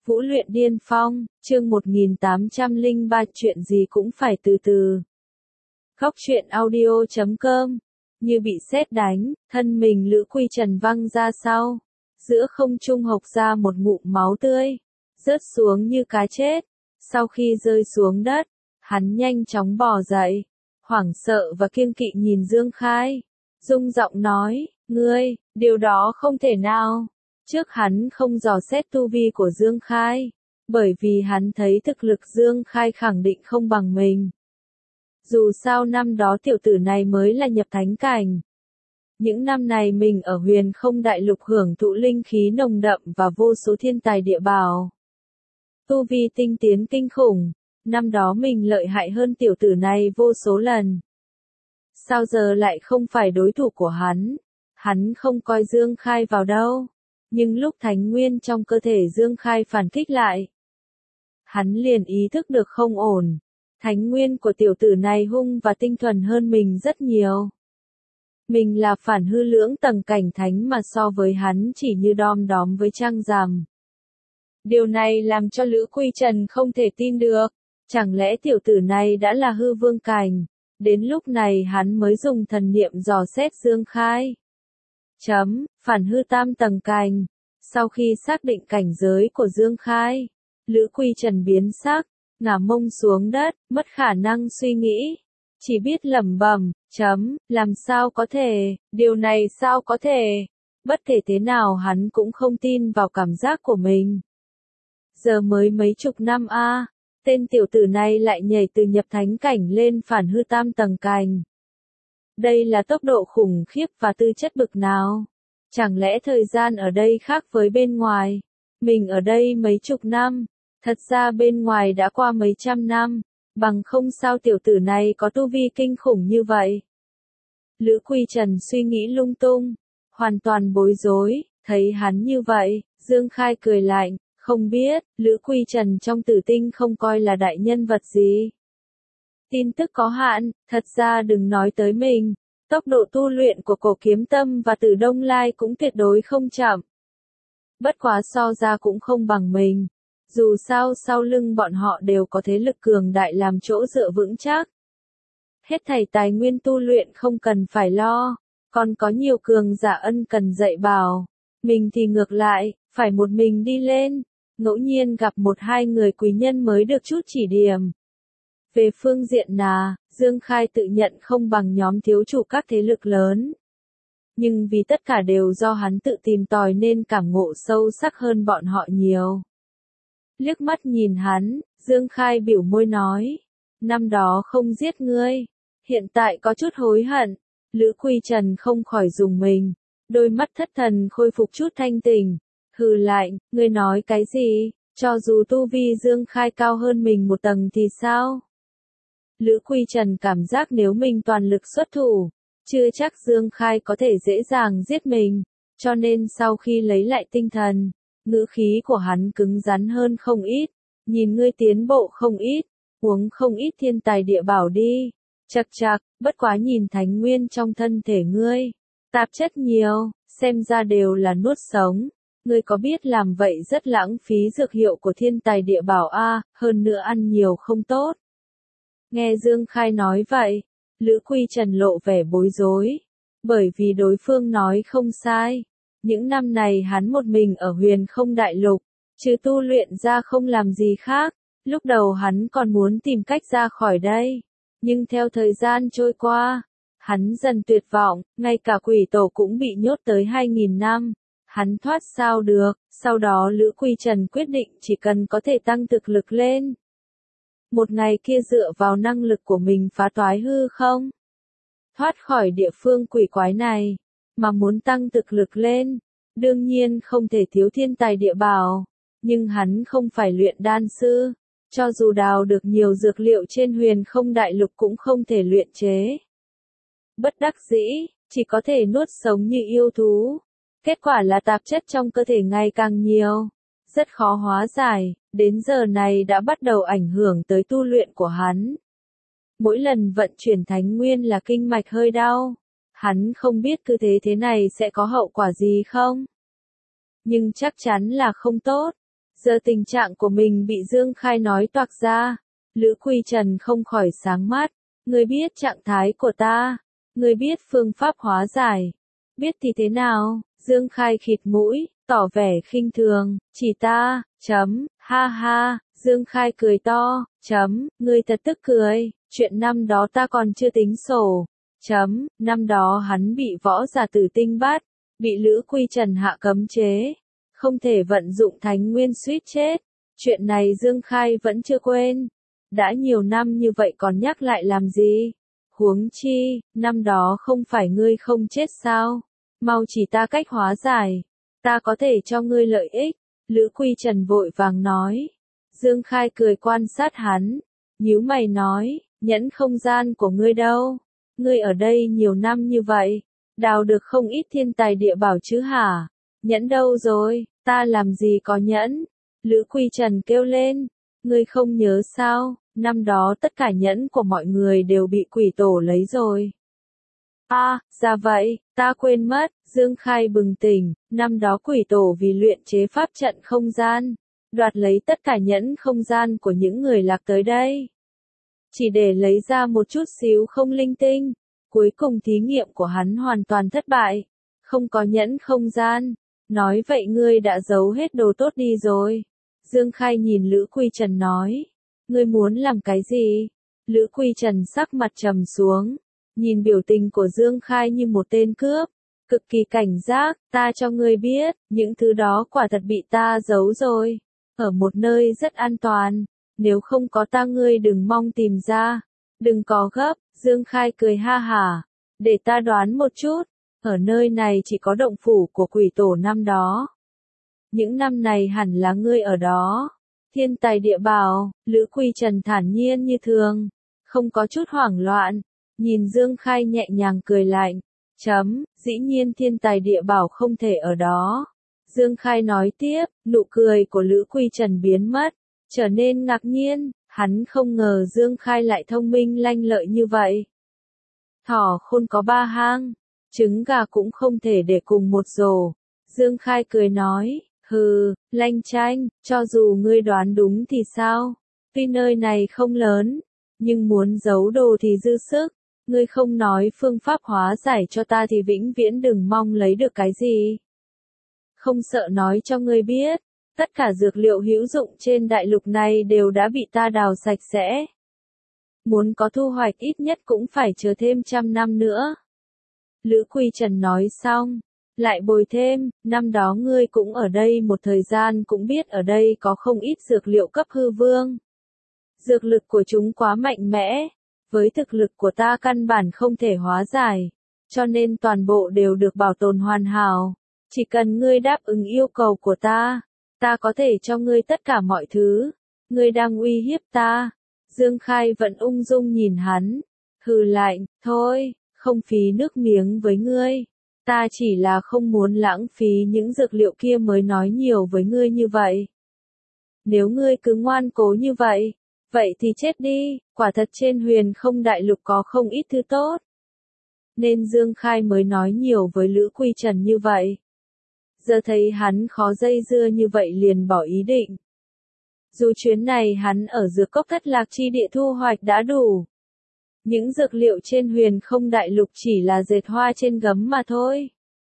Vũ luyện điên phong, chương 1803 chuyện gì cũng phải từ từ. Góc truyện audio.com. Như bị sét đánh, thân mình Lữ Quy Trần văng ra sau. Giữa không trung hộc ra một ngụm máu tươi. Rớt xuống như cá chết. Sau khi rơi xuống đất, hắn nhanh chóng bò dậy. Hoảng sợ và kiêng kỵ nhìn Dương Khai. Rung giọng nói, ngươi, điều đó không thể nào. Trước hắn không dò xét tu vi của Dương Khai, bởi vì hắn thấy thực lực Dương Khai khẳng định không bằng mình. Dù sao năm đó tiểu tử này mới là nhập thánh cảnh. Những năm này mình ở Huyền Không Đại Lục hưởng thụ linh khí nồng đậm và vô số thiên tài địa bảo. Tu vi tinh tiến kinh khủng, năm đó mình lợi hại hơn tiểu tử này vô số lần. Sao giờ lại không phải đối thủ của hắn? Hắn không coi Dương Khai vào đâu. Nhưng lúc thánh nguyên trong cơ thể Dương Khai phản kích lại, hắn liền ý thức được không ổn. Thánh nguyên của tiểu tử này hung và tinh thuần hơn mình rất nhiều. Mình là phản hư lưỡng tầng cảnh thánh mà so với hắn chỉ như đom đóm với trăng rằm. Điều này làm cho Lữ Quy Trần không thể tin được. Chẳng lẽ tiểu tử này đã là hư vương cảnh? Đến lúc này hắn mới dùng thần niệm dò xét Dương Khai. Phản hư tam tầng cảnh. Sau khi xác định cảnh giới của Dương Khai, Lữ Quy Trần biến sắc, ngả mông xuống đất, mất khả năng suy nghĩ. Chỉ biết lẩm bẩm, làm sao có thể, điều này sao có thể. Bất kể thế nào hắn cũng không tin vào cảm giác của mình. Giờ mới mấy chục năm tên tiểu tử này lại nhảy từ nhập thánh cảnh lên phản hư tam tầng cảnh. Đây là tốc độ khủng khiếp và tư chất bực nào? Chẳng lẽ thời gian ở đây khác với bên ngoài? Mình ở đây mấy chục năm, thật ra bên ngoài đã qua mấy trăm năm, bằng không sao tiểu tử này có tu vi kinh khủng như vậy. Lữ Quy Trần suy nghĩ lung tung, hoàn toàn bối rối, thấy hắn như vậy, Dương Khai cười lạnh, không biết, Lữ Quy Trần trong tử tinh không coi là đại nhân vật gì. Tin tức có hạn, thật ra đừng nói tới mình. Tốc độ tu luyện của Cổ Kiếm Tâm và Tử Đông Lai cũng tuyệt đối không chậm. Bất quá so ra cũng không bằng mình. Dù sao sau lưng bọn họ đều có thế lực cường đại làm chỗ dựa vững chắc. Hết thảy tài nguyên tu luyện không cần phải lo, còn có nhiều cường giả ân cần dạy bảo. Mình thì ngược lại, phải một mình đi lên, ngẫu nhiên gặp một hai người quý nhân mới được chút chỉ điểm. Về phương diện Dương Khai tự nhận không bằng nhóm thiếu chủ các thế lực lớn. Nhưng vì tất cả đều do hắn tự tìm tòi nên cảm ngộ sâu sắc hơn bọn họ nhiều. Liếc mắt nhìn hắn, Dương Khai biểu môi nói, năm đó không giết ngươi, hiện tại có chút hối hận. Lữ Quy Trần không khỏi dùng mình, đôi mắt thất thần khôi phục chút thanh tỉnh, hừ lạnh, ngươi nói cái gì, cho dù tu vi Dương Khai cao hơn mình một tầng thì sao? Lữ Quy Trần cảm giác nếu mình toàn lực xuất thủ, chưa chắc Dương Khai có thể dễ dàng giết mình, cho nên sau khi lấy lại tinh thần, ngữ khí của hắn cứng rắn hơn không ít, nhìn ngươi tiến bộ không ít, uống không ít thiên tài địa bảo đi, chậc chậc, bất quá nhìn thánh nguyên trong thân thể ngươi, tạp chất nhiều, xem ra đều là nuốt sống, ngươi có biết làm vậy rất lãng phí dược hiệu của thiên tài địa bảo hơn nữa ăn nhiều không tốt. Nghe Dương Khai nói vậy, Lữ Quy Trần lộ vẻ bối rối, bởi vì đối phương nói không sai. Những năm này hắn một mình ở Huyền Không Đại Lục, trừ tu luyện ra không làm gì khác, lúc đầu hắn còn muốn tìm cách ra khỏi đây. Nhưng theo thời gian trôi qua, hắn dần tuyệt vọng, ngay cả quỷ tổ cũng bị nhốt tới 2000 năm. Hắn thoát sao được, sau đó Lữ Quy Trần quyết định chỉ cần có thể tăng thực lực lên. Một ngày kia dựa vào năng lực của mình phá toái hư không? Thoát khỏi địa phương quỷ quái này, mà muốn tăng thực lực lên, đương nhiên không thể thiếu thiên tài địa bảo, nhưng hắn không phải luyện đan sư, cho dù đào được nhiều dược liệu trên Huyền Không Đại Lục cũng không thể luyện chế. Bất đắc dĩ, chỉ có thể nuốt sống như yêu thú. Kết quả là tạp chất trong cơ thể ngày càng nhiều, rất khó hóa giải, đến giờ này đã bắt đầu ảnh hưởng tới tu luyện của hắn. Mỗi lần vận chuyển thánh nguyên là kinh mạch hơi đau, hắn không biết cứ thế này sẽ có hậu quả gì không? Nhưng chắc chắn là không tốt. Giờ tình trạng của mình bị Dương Khai nói toạc ra. Lữ Quy Trần không khỏi sáng mắt. Ngươi biết trạng thái của ta. Ngươi biết phương pháp hóa giải. Biết thì thế nào? Dương Khai khịt mũi, tỏ vẻ khinh thường. Chỉ ta, ha ha. Dương Khai cười to, ngươi thật tức cười. Chuyện năm đó ta còn chưa tính sổ. Năm đó hắn bị võ giả Tử Tinh bắt. Bị Lữ Quy Trần hạ cấm chế. Không thể vận dụng thánh nguyên suýt chết. Chuyện này Dương Khai vẫn chưa quên. Đã nhiều năm như vậy còn nhắc lại làm gì? Huống chi, năm đó không phải ngươi không chết sao? Mau chỉ ta cách hóa giải. Ta có thể cho ngươi lợi ích. Lữ Quy Trần vội vàng nói. Dương Khai cười quan sát hắn. Nhíu mày nói, nhẫn không gian của ngươi đâu? Ngươi ở đây nhiều năm như vậy. Đào được không ít thiên tài địa bảo chứ hả? Nhẫn đâu rồi? Ta làm gì có nhẫn? Lữ Quy Trần kêu lên. Ngươi không nhớ sao? Năm đó tất cả nhẫn của mọi người đều bị quỷ tổ lấy rồi. Ra vậy, ta quên mất. Dương Khai bừng tỉnh. Năm đó quỷ tổ vì luyện chế pháp trận không gian, đoạt lấy tất cả nhẫn không gian của những người lạc tới đây. Chỉ để lấy ra một chút xíu không linh tinh. Cuối cùng thí nghiệm của hắn hoàn toàn thất bại. Không có nhẫn không gian. Nói vậy ngươi đã giấu hết đồ tốt đi rồi. Dương Khai nhìn Lữ Quy Trần nói. Ngươi muốn làm cái gì? Lữ Quy Trần sắc mặt trầm xuống. Nhìn biểu tình của Dương Khai như một tên cướp. Cực kỳ cảnh giác, ta cho ngươi biết, những thứ đó quả thật bị ta giấu rồi. Ở một nơi rất an toàn. Nếu không có ta ngươi đừng mong tìm ra. Đừng có gấp, Dương Khai cười ha hả. Để ta đoán một chút. Ở nơi này chỉ có động phủ của quỷ tổ năm đó. Những năm này hẳn là ngươi ở đó. Thiên tài địa bảo, Lữ Quy Trần thản nhiên như thường. Không có chút hoảng loạn. Nhìn Dương Khai nhẹ nhàng cười lạnh. Dĩ nhiên thiên tài địa bảo không thể ở đó. Dương Khai nói tiếp, nụ cười của Lữ Quy Trần biến mất. Trở nên ngạc nhiên, hắn không ngờ Dương Khai lại thông minh lanh lợi như vậy. Thỏ khôn có ba hang, trứng gà cũng không thể để cùng một rổ. Dương Khai cười nói, hừ, lanh chanh, cho dù ngươi đoán đúng thì sao? Tuy nơi này không lớn, nhưng muốn giấu đồ thì dư sức. Ngươi không nói phương pháp hóa giải cho ta thì vĩnh viễn đừng mong lấy được cái gì. Không sợ nói cho ngươi biết, tất cả dược liệu hữu dụng trên đại lục này đều đã bị ta đào sạch sẽ. Muốn có thu hoạch ít nhất cũng phải chờ thêm 100 năm nữa. Lữ Quy Trần nói xong, lại bồi thêm, năm đó ngươi cũng ở đây một thời gian cũng biết ở đây có không ít dược liệu cấp hư vương. Dược lực của chúng quá mạnh mẽ, với thực lực của ta căn bản không thể hóa giải, cho nên toàn bộ đều được bảo tồn hoàn hảo. Chỉ cần ngươi đáp ứng yêu cầu của ta có thể cho ngươi tất cả mọi thứ. Ngươi đang uy hiếp ta. Dương Khai vẫn ung dung nhìn hắn. Hừ lạnh, thôi, không phí nước miếng với ngươi. Ta chỉ là không muốn lãng phí những dược liệu kia mới nói nhiều với ngươi như vậy. Nếu ngươi cứ ngoan cố như vậy, vậy thì chết đi, quả thật trên huyền không đại lục có không ít thứ tốt. Nên Dương Khai mới nói nhiều với Lữ Quy Trần như vậy. Giờ thấy hắn khó dây dưa như vậy liền bỏ ý định. Dù chuyến này hắn ở dược cốc Thất Lạc chi địa thu hoạch đã đủ. Những dược liệu trên huyền không đại lục chỉ là dệt hoa trên gấm mà thôi.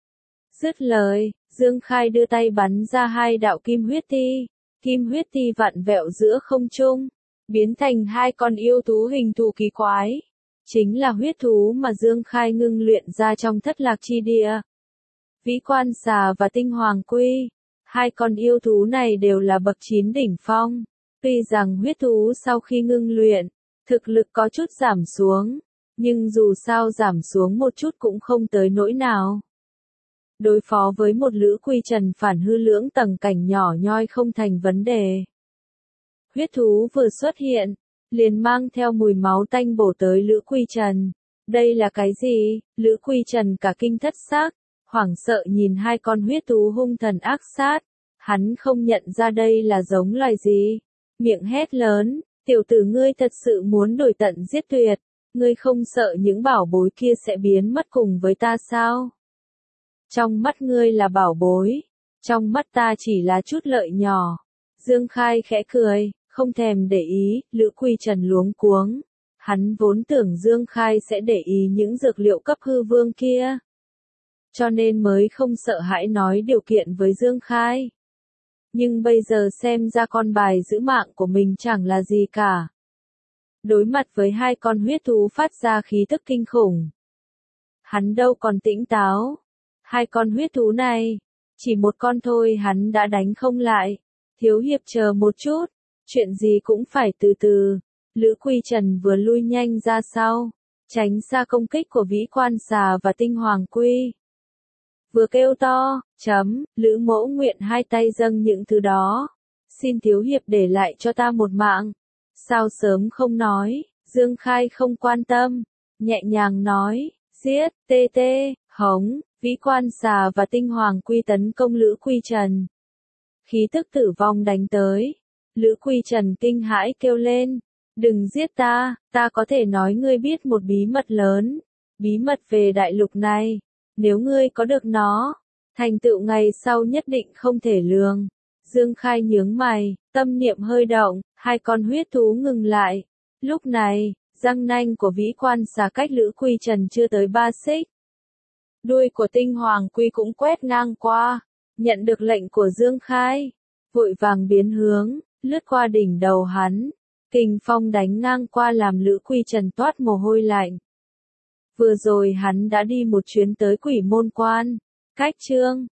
Dứt lời, Dương Khai đưa tay bắn ra hai đạo kim huyết ti. Kim huyết ti vặn vẹo giữa không trung, biến thành hai con yêu thú hình thù kỳ quái. Chính là huyết thú mà Dương Khai ngưng luyện ra trong Thất Lạc chi địa. Vĩ Quan Xà và Tinh Hoàng Quy. Hai con yêu thú này đều là bậc 9 đỉnh phong. Tuy rằng huyết thú sau khi ngưng luyện, thực lực có chút giảm xuống, nhưng dù sao giảm xuống một chút cũng không tới nỗi nào. Đối phó với một Lữ Quy Trần phản hư lưỡng tầng cảnh nhỏ nhoi không thành vấn đề. Huyết thú vừa xuất hiện, liền mang theo mùi máu tanh bổ tới Lữ Quy Trần. Đây là cái gì? Lữ Quy Trần cả kinh thất xác, hoảng sợ nhìn hai con huyết thú hung thần ác sát. Hắn không nhận ra đây là giống loài gì. Miệng hét lớn, tiểu tử ngươi thật sự muốn đổi tận giết tuyệt. Ngươi không sợ những bảo bối kia sẽ biến mất cùng với ta sao? Trong mắt ngươi là bảo bối, trong mắt ta chỉ là chút lợi nhỏ. Dương Khai khẽ cười, không thèm để ý, Lữ Quy Trần luống cuống. Hắn vốn tưởng Dương Khai sẽ để ý những dược liệu cấp hư vương kia. Cho nên mới không sợ hãi nói điều kiện với Dương Khai. Nhưng bây giờ xem ra con bài giữ mạng của mình chẳng là gì cả. Đối mặt với hai con huyết thú phát ra khí tức kinh khủng. Hắn đâu còn tỉnh táo. Hai con huyết thú này, chỉ một con thôi hắn đã đánh không lại. Thiếu hiệp chờ một chút, chuyện gì cũng phải từ từ. Lữ Quy Trần vừa lui nhanh ra sau, tránh xa công kích của Vĩ Quan Xà và Tinh Hoàng Quy. Vừa kêu to, Lữ Mỗ nguyện hai tay dâng những thứ đó. Xin thiếu hiệp để lại cho ta một mạng. Sao sớm không nói, Dương Khai không quan tâm, nhẹ nhàng nói, giết, hống, Vĩ Quan Xà và Tinh Hoàng Quy tấn công Lữ Quy Trần. Khí tức tử vong đánh tới, Lữ Quy Trần kinh hãi kêu lên, đừng giết ta, ta có thể nói ngươi biết một bí mật lớn, bí mật về đại lục này, nếu ngươi có được nó, thành tựu ngày sau nhất định không thể lường. Dương Khai nhướng mày, tâm niệm hơi động, hai con huyết thú ngừng lại. Lúc này, răng nanh của Vĩ Quan Xà cách Lữ Quy Trần chưa tới 3 xích. Đuôi của Tinh Hoàng Quy cũng quét ngang qua, nhận được lệnh của Dương Khai, vội vàng biến hướng, lướt qua đỉnh đầu hắn. Kình phong đánh ngang qua làm Lữ Quy Trần toát mồ hôi lạnh. Vừa rồi hắn đã đi một chuyến tới Quỷ Môn Quan, cách chương